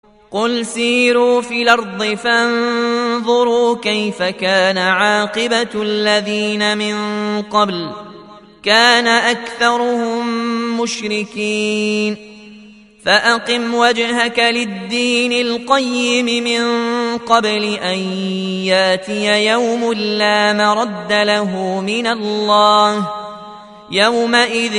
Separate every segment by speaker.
Speaker 1: قل سيروا في الأرض فانظروا كيف كان عاقبة الذين من قبل كان أكثرهم مشركين فأقم وجهك للدين القيم من قبل أن ياتي يوم لا مرد له من الله يومئذ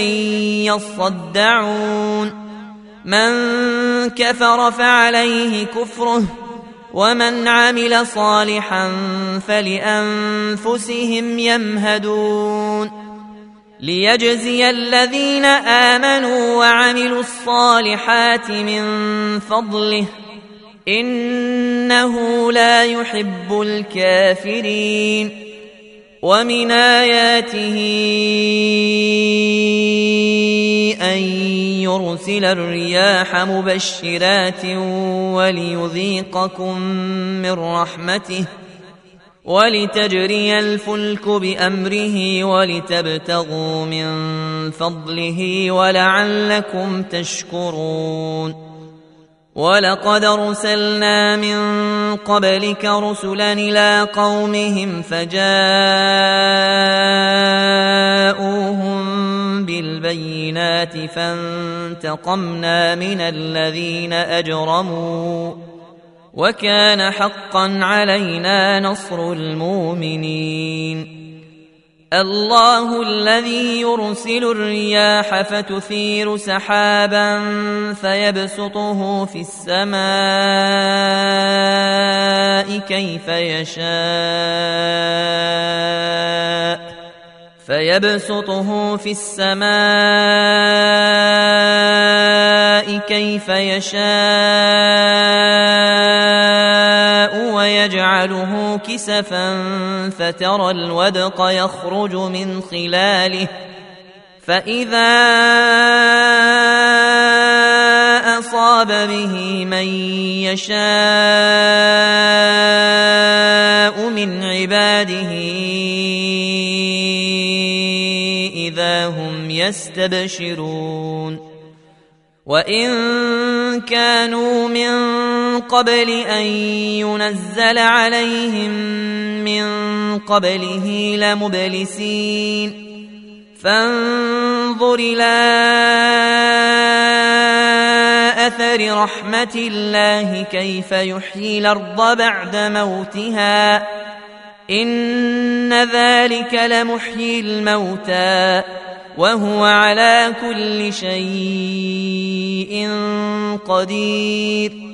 Speaker 1: يصدعون من كفر فعليه كفره ومن عمل صالحا فلأنفسهم يمهدون ليجزي الذين آمنوا وعملوا الصالحات من فضله إنه لا يحب الكافرين ومن آياته أن يرسل الرياح مبشرات وليذيقكم من رحمته ولتجري الفلك بأمره ولتبتغوا من فضله ولعلكم تشكرون ولقد أرسلنا من قبلك رسلا إلى قومهم فجاءوهم بالبينات فانتقمنا من الذين أجرموا وكان حقا علينا نصر المؤمنين الله الذي يرسل الرياح فتثير سحابا فيبسطه في السماء كيف يشاء ويجعله كسفا فترى الودق يخرج من خلاله فإذا أصاب به من يشاء من عباده إذا هم يستبشرون وإن كانوا من قبل أن ينزل عليهم من قبله لمبلسين فانظر إلى أثر رحمة الله كيف يحيي الأرض بعد موتها إن ذلك لمحيي الموتى وهو على كل شيء قدير